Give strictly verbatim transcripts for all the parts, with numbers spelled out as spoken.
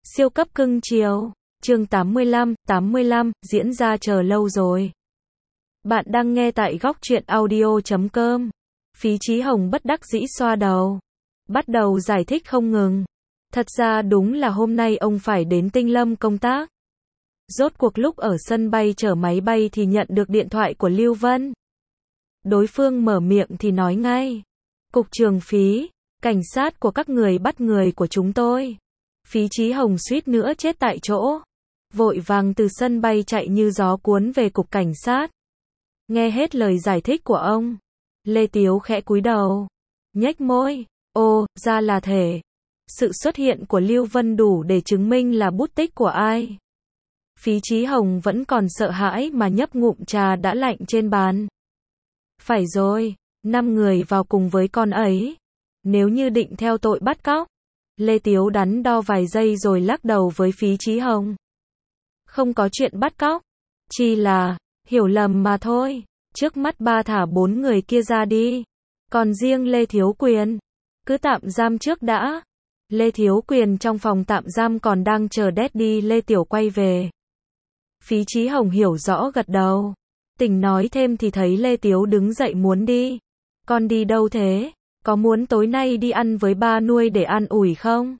Siêu cấp cưng chiều. Chương tám mươi lăm, tám mươi lăm, diễn ra chờ lâu rồi. Bạn đang nghe tại góc truyện audio chấm com. Phí Chí Hồng bất đắc dĩ xoa đầu. Bắt đầu giải thích không ngừng. Thật ra đúng là hôm nay ông phải đến Tinh Lâm công tác. Rốt cuộc lúc ở sân bay chở máy bay thì nhận được điện thoại của Lưu Vân. Đối phương mở miệng thì nói ngay. Cục trưởng Phí, cảnh sát của các người bắt người của chúng tôi. Phí Chí Hồng suýt nữa chết tại chỗ. Vội vàng từ sân bay chạy như gió cuốn về cục cảnh sát. Nghe hết lời giải thích của ông, Lê Tiếu khẽ cúi đầu, nhếch môi, ô, ra là thể. Sự xuất hiện của Lưu Vân đủ để chứng minh là bút tích của ai. Phí Chí Hồng vẫn còn sợ hãi mà nhấp ngụm trà đã lạnh trên bàn. Phải rồi, năm người vào cùng với con ấy. Nếu như định theo tội bắt cóc. Lê Tiếu đắn đo vài giây rồi lắc đầu với Phí Chí Hồng. Không có chuyện bắt cóc. Chỉ là, hiểu lầm mà thôi. Trước mắt ba thả bốn người kia ra đi. Còn riêng Lê Thiếu Quyền, cứ tạm giam trước đã. Lê Thiếu Quyền trong phòng tạm giam còn đang chờ Daddy Lê Tiểu quay về. Phí Chí Hồng hiểu rõ gật đầu. Tỉnh nói thêm thì thấy Lê Tiếu đứng dậy muốn đi. Con đi đâu thế? Có muốn tối nay đi ăn với ba nuôi để an ủi không?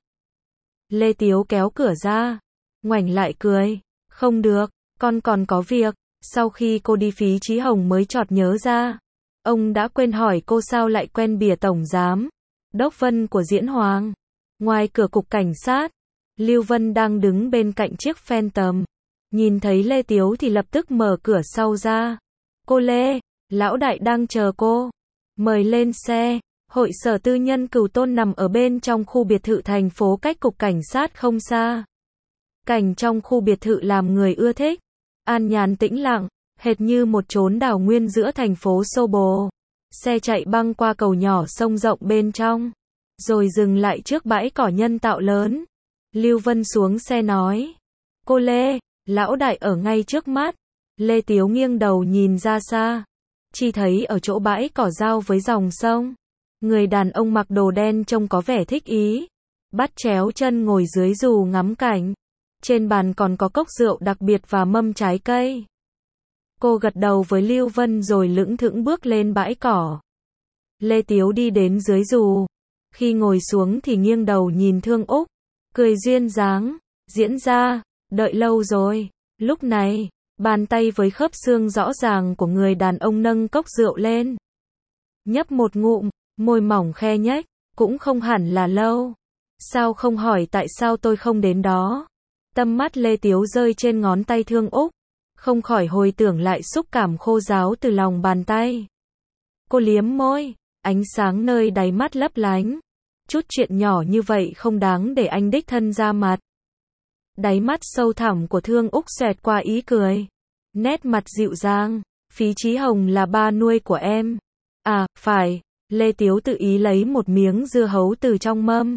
Lê Tiếu kéo cửa ra. Ngoảnh lại cười. Không được, con còn có việc. Sau khi cô đi Phí Chí Hồng mới chợt nhớ ra. Ông đã quên hỏi cô sao lại quen bìa tổng giám Đốc Vân của Diễn Hoàng. Ngoài cửa cục cảnh sát, Lưu Vân đang đứng bên cạnh chiếc Phantom. Nhìn thấy Lê Tiếu thì lập tức mở cửa sau ra. Cô Lê, lão đại đang chờ cô. Mời lên xe. Hội sở tư nhân Cửu Tôn nằm ở bên trong khu biệt thự thành phố cách cục cảnh sát không xa. Cảnh trong khu biệt thự làm người ưa thích. An nhàn tĩnh lặng, hệt như một chốn đảo nguyên giữa thành phố xô bồ. Xe chạy băng qua cầu nhỏ sông rộng bên trong. Rồi dừng lại trước bãi cỏ nhân tạo lớn. Lưu Vân xuống xe nói. Cô Lê, lão đại ở ngay trước mắt. Lê Tiếu nghiêng đầu nhìn ra xa. Chỉ thấy ở chỗ bãi cỏ giao với dòng sông. Người đàn ông mặc đồ đen trông có vẻ thích ý. Bắt chéo chân ngồi dưới dù ngắm cảnh. Trên bàn còn có cốc rượu đặc biệt và mâm trái cây. Cô gật đầu với Lưu Vân rồi lững thững bước lên bãi cỏ. Lê Tiếu đi đến dưới dù. Khi ngồi xuống thì nghiêng đầu nhìn Thương Úc. Cười duyên dáng. Diễn ra, đợi lâu rồi. Lúc này, bàn tay với khớp xương rõ ràng của người đàn ông nâng cốc rượu lên. Nhấp một ngụm, môi mỏng khe nhếch, cũng không hẳn là lâu. Sao không hỏi tại sao tôi không đến đó? Tâm mắt Lê Tiếu rơi trên ngón tay Thương Úc. Không khỏi hồi tưởng lại xúc cảm khô ráo từ lòng bàn tay. Cô liếm môi, ánh sáng nơi đáy mắt lấp lánh. Chút chuyện nhỏ như vậy không đáng để anh đích thân ra mặt. Đáy mắt sâu thẳm của Thương Úc xẹt qua ý cười. Nét mặt dịu dàng. Phí Chí Hồng là ba nuôi của em. À, phải. Lê Tiếu tự ý lấy một miếng dưa hấu từ trong mâm.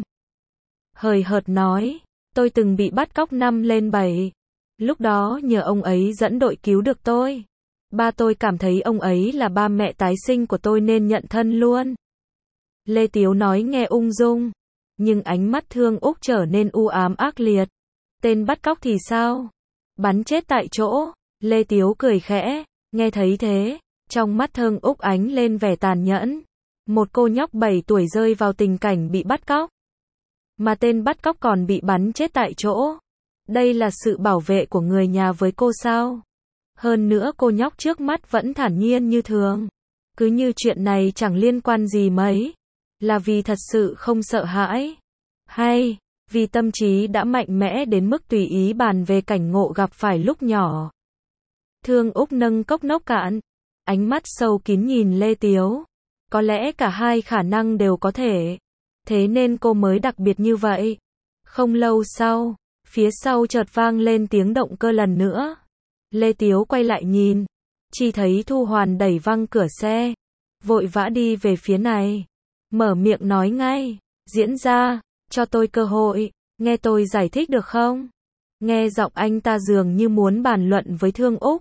Hời hợt nói. Tôi từng bị bắt cóc năm lên bảy. Lúc đó nhờ ông ấy dẫn đội cứu được tôi. Ba tôi cảm thấy ông ấy là ba mẹ tái sinh của tôi nên nhận thân luôn. Lê Tiếu nói nghe ung dung. Nhưng ánh mắt Thương Úc trở nên u ám ác liệt. Tên bắt cóc thì sao? Bắn chết tại chỗ. Lê Tiếu cười khẽ. Nghe thấy thế, trong mắt Thương Úc ánh lên vẻ tàn nhẫn. Một cô nhóc bảy tuổi rơi vào tình cảnh bị bắt cóc. Mà tên bắt cóc còn bị bắn chết tại chỗ. Đây là sự bảo vệ của người nhà với cô sao? Hơn nữa cô nhóc trước mắt vẫn thản nhiên như thường. Cứ như chuyện này chẳng liên quan gì mấy. Là vì thật sự không sợ hãi? Hay, vì tâm trí đã mạnh mẽ đến mức tùy ý bàn về cảnh ngộ gặp phải lúc nhỏ? Thương Úc nâng cốc nốc cạn. Ánh mắt sâu kín nhìn Lê Tiếu. Có lẽ cả hai khả năng đều có thể. Thế nên cô mới đặc biệt như vậy. Không lâu sau, phía sau chợt vang lên tiếng động cơ lần nữa. Lê Tiếu quay lại nhìn. Chỉ thấy Thu Hoàn đẩy văng cửa xe. Vội vã đi về phía này. Mở miệng nói ngay. Diễn ra, cho tôi cơ hội. Nghe tôi giải thích được không? Nghe giọng anh ta dường như muốn bàn luận với Thương Úc.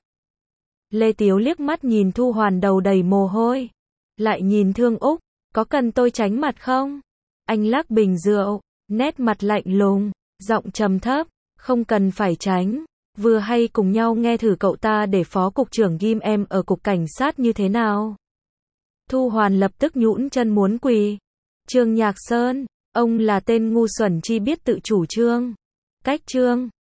Lê Tiếu liếc mắt nhìn Thu Hoàn đầu đầy mồ hôi. Lại nhìn Thương Úc. Có cần tôi tránh mặt không? Anh lắc bình rượu. Nét mặt lạnh lùng. Giọng trầm thấp, không cần phải tránh. Vừa hay cùng nhau nghe thử cậu ta để phó cục trưởng ghim em ở cục cảnh sát như thế nào. Thu Hoàn lập tức nhũn chân muốn quỳ. Trương Nhạc Sơn, ông là tên ngu xuẩn chi biết tự chủ trương. Cách trương.